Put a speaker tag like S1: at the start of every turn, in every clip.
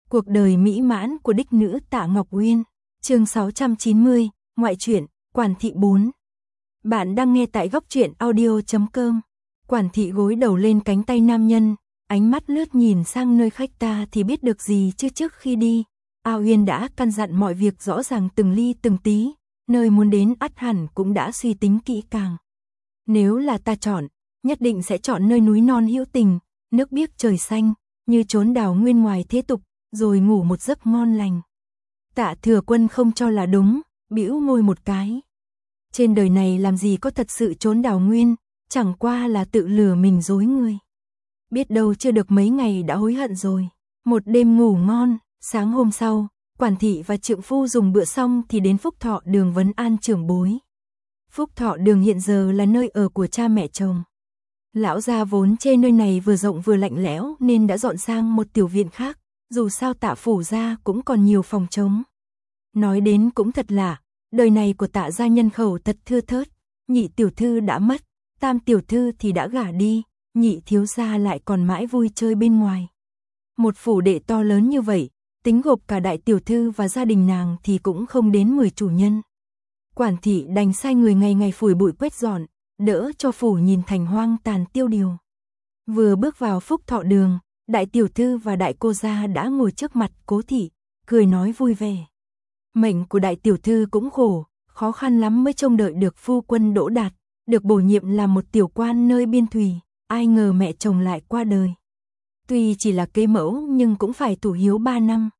S1: Cuộc đời mỹ mãn của đích nữ Tạ Ngọc Uyên. Chương 690, ngoại truyện, Quản thị 4. Bạn đang nghe tại góc truyện audio.com. Quản thị gối đầu lên cánh tay nam nhân, ánh mắt lướt nhìn sang nơi khách ta thì biết được gì chứ. Trước khi đi, A Uyên đã căn dặn mọi việc rõ ràng từng ly từng tí, nơi muốn đến ắt hẳn cũng đã suy tính kỹ càng. Nếu là ta chọn, nhất định sẽ chọn nơi núi non hữu tình, nước biếc trời xanh, như chốn đào nguyên ngoài thế tục, rồi ngủ một giấc ngon lành. Tạ Thừa Quân không cho là đúng, bĩu môi một cái. Trên đời này làm gì có thật sự chốn đào nguyên, chẳng qua là tự lừa mình dối người. Biết đâu chưa được mấy ngày đã hối hận rồi. Một đêm ngủ ngon, sáng hôm sau, Quản thị và trượng phu dùng bữa xong thì đến Phúc Thọ Đường vấn an trưởng bối. Phúc Thọ Đường hiện giờ là nơi ở của cha mẹ chồng. Lão gia vốn chê nơi này vừa rộng vừa lạnh lẽo nên đã dọn sang một tiểu viện khác, dù sao Tạ phủ gia cũng còn nhiều phòng trống. Nói đến cũng thật lạ, đời này của Tạ gia nhân khẩu thật thưa thớt, nhị tiểu thư đã mất, tam tiểu thư thì đã gả đi, nhị thiếu gia lại còn mãi vui chơi bên ngoài. Một phủ đệ to lớn như vậy, tính gộp cả đại tiểu thư và gia đình nàng thì cũng không đến 10 chủ nhân. Quản thị đành sai người ngày ngày phủi bụi quét dọn, đỡ cho phủ nhìn thành hoang tàn tiêu điều. Vừa bước vào Phúc Thọ Đường, đại tiểu thư và đại cô gia đã ngồi trước mặt Cố thị, cười nói vui vẻ. Mệnh của đại tiểu thư cũng khổ, khó khăn lắm mới trông đợi được phu quân Đỗ Đạt, được bổ nhiệm làm một tiểu quan nơi biên thùy, ai ngờ mẹ chồng lại qua đời. Tuy chỉ là kế mẫu nhưng cũng phải thủ hiếu 3 năm.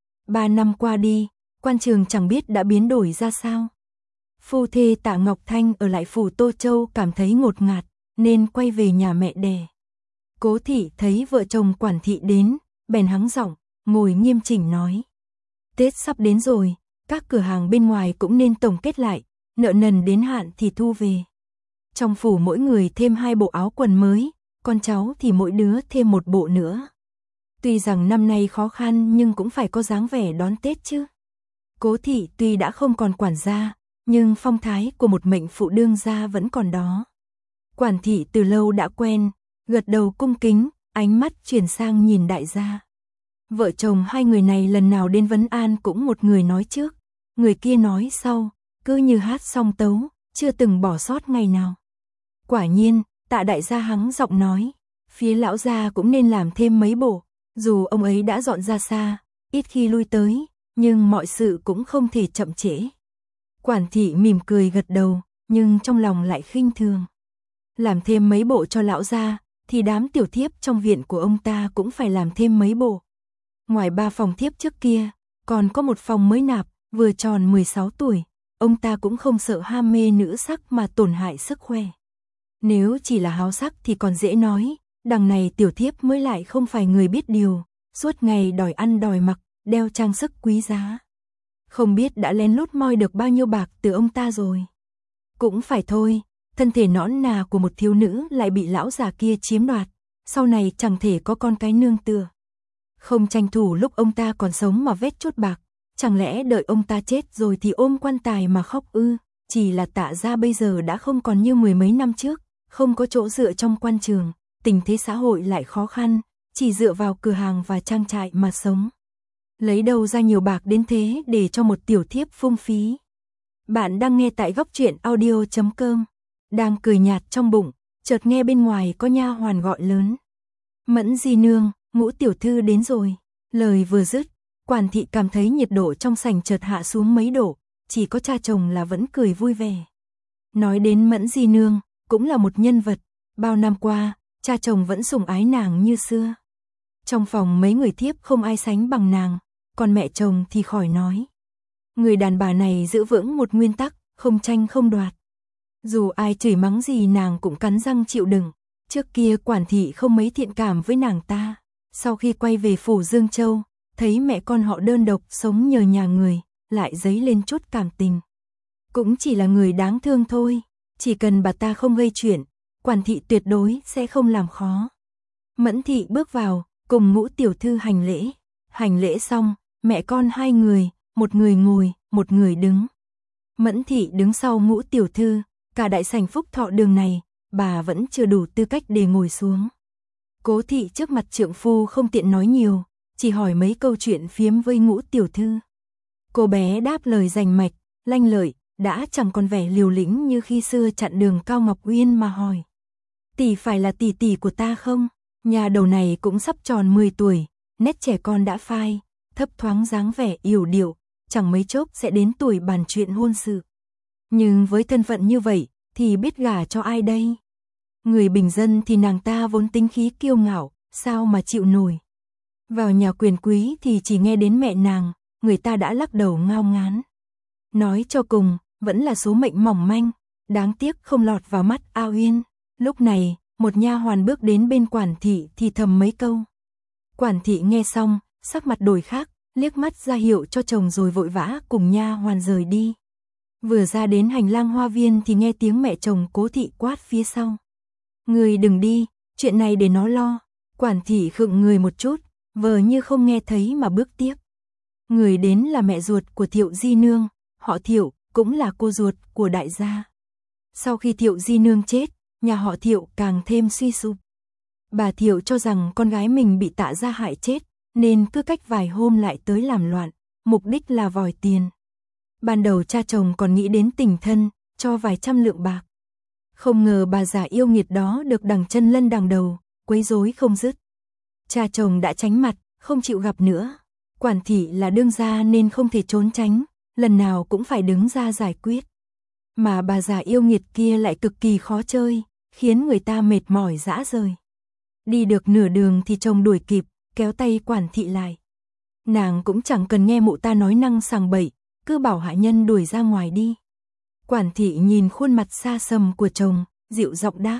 S1: 3 năm qua đi, quan trường chẳng biết đã biến đổi ra sao. Phu thê Tạ Ngọc Thanh ở lại phủ Tô Châu cảm thấy ngột ngạt, nên quay về nhà mẹ đẻ. Cố thị thấy vợ chồng Quản thị đến, bèn hắng giọng, ngồi nghiêm chỉnh nói. Tết sắp đến rồi, các cửa hàng bên ngoài cũng nên tổng kết lại, nợ nần đến hạn thì thu về. Trong phủ mỗi người thêm 2 bộ áo quần mới, con cháu thì mỗi đứa thêm 1 bộ nữa. Tuy rằng năm nay khó khăn nhưng cũng phải có dáng vẻ đón Tết chứ. Cố thị tuy đã không còn quản gia, nhưng phong thái của một mệnh phụ đương gia vẫn còn đó. Quản thị từ lâu đã quen, gật đầu cung kính, ánh mắt chuyển sang nhìn đại gia. Vợ chồng hai người này lần nào đến vấn an cũng một người nói trước, người kia nói sau, cứ như hát song tấu, chưa từng bỏ sót ngày nào. Quả nhiên, Tạ đại gia hắng giọng nói, phía lão gia cũng nên làm thêm mấy bộ, dù ông ấy đã dọn ra xa, ít khi lui tới, nhưng mọi sự cũng không thể chậm trễ. Quản thị mỉm cười gật đầu, nhưng trong lòng lại khinh thường. Làm thêm mấy bộ cho lão gia, thì đám tiểu thiếp trong viện của ông ta cũng phải làm thêm mấy bộ. Ngoài 3 phòng thiếp trước kia, còn có một phòng mới nạp, vừa tròn 16 tuổi, ông ta cũng không sợ ham mê nữ sắc mà tổn hại sức khỏe. Nếu chỉ là háo sắc thì còn dễ nói, đằng này tiểu thiếp mới lại không phải người biết điều, suốt ngày đòi ăn đòi mặc, đeo trang sức quý giá. Không biết đã lén lút moi được bao nhiêu bạc từ ông ta rồi. Cũng phải thôi, thân thể nõn nà của một thiếu nữ lại bị lão già kia chiếm đoạt, sau này chẳng thể có con cái nương tựa. Không tranh thủ lúc ông ta còn sống mà vét chút bạc, chẳng lẽ đợi ông ta chết rồi thì ôm quan tài mà khóc ư? Chỉ là Tạ gia bây giờ đã không còn như 10 mấy năm trước, không có chỗ dựa trong quan trường, tình thế xã hội lại khó khăn, chỉ dựa vào cửa hàng và trang trại mà sống. Lấy đâu ra nhiều bạc đến thế để cho một tiểu thiếp phung phí. Bạn đang nghe tại góc truyện audio.com. Đang cười nhạt trong bụng, chợt nghe bên ngoài có nha hoàn gọi lớn. Mẫn di nương, Ngũ tiểu thư đến rồi. Lời vừa dứt, Quản thị cảm thấy nhiệt độ trong sảnh chợt hạ xuống mấy độ, chỉ có cha chồng là vẫn cười vui vẻ. Nói đến Mẫn di nương, cũng là một nhân vật, bao năm qua, cha chồng vẫn sủng ái nàng như xưa. Trong phòng mấy người thiếp không ai sánh bằng nàng, còn mẹ chồng thì khỏi nói. Người đàn bà này giữ vững một nguyên tắc, không tranh không đoạt. Dù ai chửi mắng gì nàng cũng cắn răng chịu đựng. Trước kia Quản thị không mấy thiện cảm với nàng ta. Sau khi quay về phủ Dương Châu, thấy mẹ con họ đơn độc sống nhờ nhà người, lại dấy lên chút cảm tình. Cũng chỉ là người đáng thương thôi, chỉ cần bà ta không gây chuyện, Quản thị tuyệt đối sẽ không làm khó. Mẫn thị bước vào, cùng Ngũ tiểu thư hành lễ. Hành lễ xong, mẹ con hai người, một người ngồi, một người đứng. Mẫn thị đứng sau Ngũ tiểu thư, cả đại sảnh Phúc Thọ Đường này, bà vẫn chưa đủ tư cách để ngồi xuống. Cố thị trước mặt trượng phu không tiện nói nhiều, chỉ hỏi mấy câu chuyện phiếm với Ngũ tiểu thư. Cô bé đáp lời rành mạch, lanh lợi, đã chẳng còn vẻ liều lĩnh như khi xưa chặn đường Cao Ngọc Uyên mà hỏi. Tỷ phải là tỷ tỷ của ta không? Nhà đầu này cũng sắp tròn 10 tuổi, nét trẻ con đã phai, thấp thoáng dáng vẻ yểu điệu, chẳng mấy chốc sẽ đến tuổi bàn chuyện hôn sự. Nhưng với thân phận như vậy, thì biết gả cho ai đây? Người bình dân thì nàng ta vốn tính khí kiêu ngạo, sao mà chịu nổi. Vào nhà quyền quý thì chỉ nghe đến mẹ nàng, người ta đã lắc đầu ngao ngán. Nói cho cùng, vẫn là số mệnh mỏng manh, đáng tiếc không lọt vào mắt A Uyên. Lúc này, một nha hoàn bước đến bên quản thị thì thầm mấy câu. Quản thị nghe xong, sắc mặt đổi khác, liếc mắt ra hiệu cho chồng rồi vội vã cùng nha hoàn rời đi. Vừa ra đến hành lang hoa viên thì nghe tiếng mẹ chồng Cố thị quát phía sau. Người đừng đi, chuyện này để nó lo. Quản thị khựng người một chút, vờ như không nghe thấy mà bước tiếp. Người đến là mẹ ruột của Thiệu Di Nương, họ Thiệu, cũng là cô ruột của đại gia. Sau khi Thiệu Di Nương chết, nhà họ Thiệu càng thêm suy sụp. Bà Thiệu cho rằng con gái mình bị Tạ gia hại chết, nên cứ cách vài hôm lại tới làm loạn, mục đích là vòi tiền. Ban đầu cha chồng còn nghĩ đến tình thân, cho vài trăm lượng bạc. Không ngờ bà già yêu nghiệt đó được đằng chân lân đằng đầu, quấy rối không dứt. Cha chồng đã tránh mặt, không chịu gặp nữa. Quản thị là đương gia nên không thể trốn tránh, lần nào cũng phải đứng ra giải quyết. Mà bà già yêu nghiệt kia lại cực kỳ khó chơi, khiến người ta mệt mỏi rã rời. Đi được nửa đường thì chồng đuổi kịp, kéo tay quản thị lại. Nàng cũng chẳng cần nghe mụ ta nói năng sằng bậy, cứ bảo hạ nhân đuổi ra ngoài đi. Quản thị nhìn khuôn mặt xa sầm của chồng, dịu giọng đáp.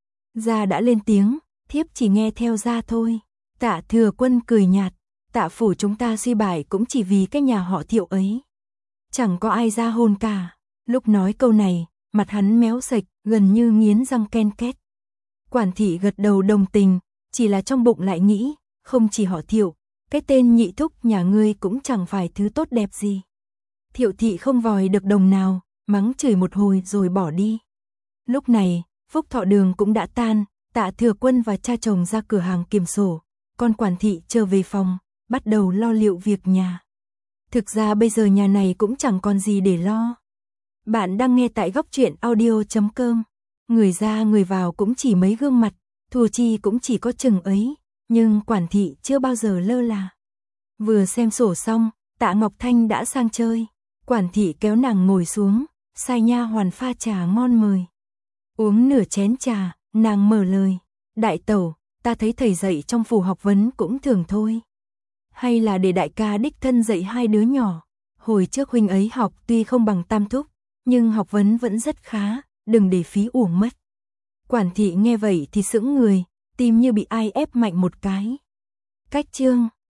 S1: Gia đã lên tiếng, thiếp chỉ nghe theo gia thôi. Tạ Thừa Quân cười nhạt, Tạ phủ chúng ta suy bại cũng chỉ vì cái nhà họ Thiệu ấy. Chẳng có ai ra hôn cả. Lúc nói câu này, mặt hắn méo sạch, gần như nghiến răng ken két. Quản thị gật đầu đồng tình, chỉ là trong bụng lại nghĩ, không chỉ họ Thiệu, cái tên nhị thúc nhà ngươi cũng chẳng phải thứ tốt đẹp gì. Thiệu thị không vòi được đồng nào, mắng chửi một hồi rồi bỏ đi. Lúc này, Phúc Thọ Đường cũng đã tan, Tạ Thừa Quân và cha chồng ra cửa hàng kiểm sổ, còn quản thị trở về phòng, bắt đầu lo liệu việc nhà. Thực ra bây giờ nhà này cũng chẳng còn gì để lo. Bạn đang nghe tại góc truyện audio.com. Người ra người vào cũng chỉ mấy gương mặt, thù chi cũng chỉ có chừng ấy, nhưng quản thị chưa bao giờ lơ là. Vừa xem sổ xong, Tạ Ngọc Thanh đã sang chơi. Quản thị kéo nàng ngồi xuống, sai nha hoàn pha trà ngon mời. Uống nửa chén trà, nàng mở lời. Đại tẩu, ta thấy thầy dạy trong phủ học vấn cũng thường thôi. Hay là để đại ca đích thân dạy hai đứa nhỏ. Hồi trước huynh ấy học tuy không bằng tam thúc, nhưng học vấn vẫn rất khá, đừng để phí uổng mất. Quản thị nghe vậy thì sững người, tim như bị ai ép mạnh một cái. Cách chương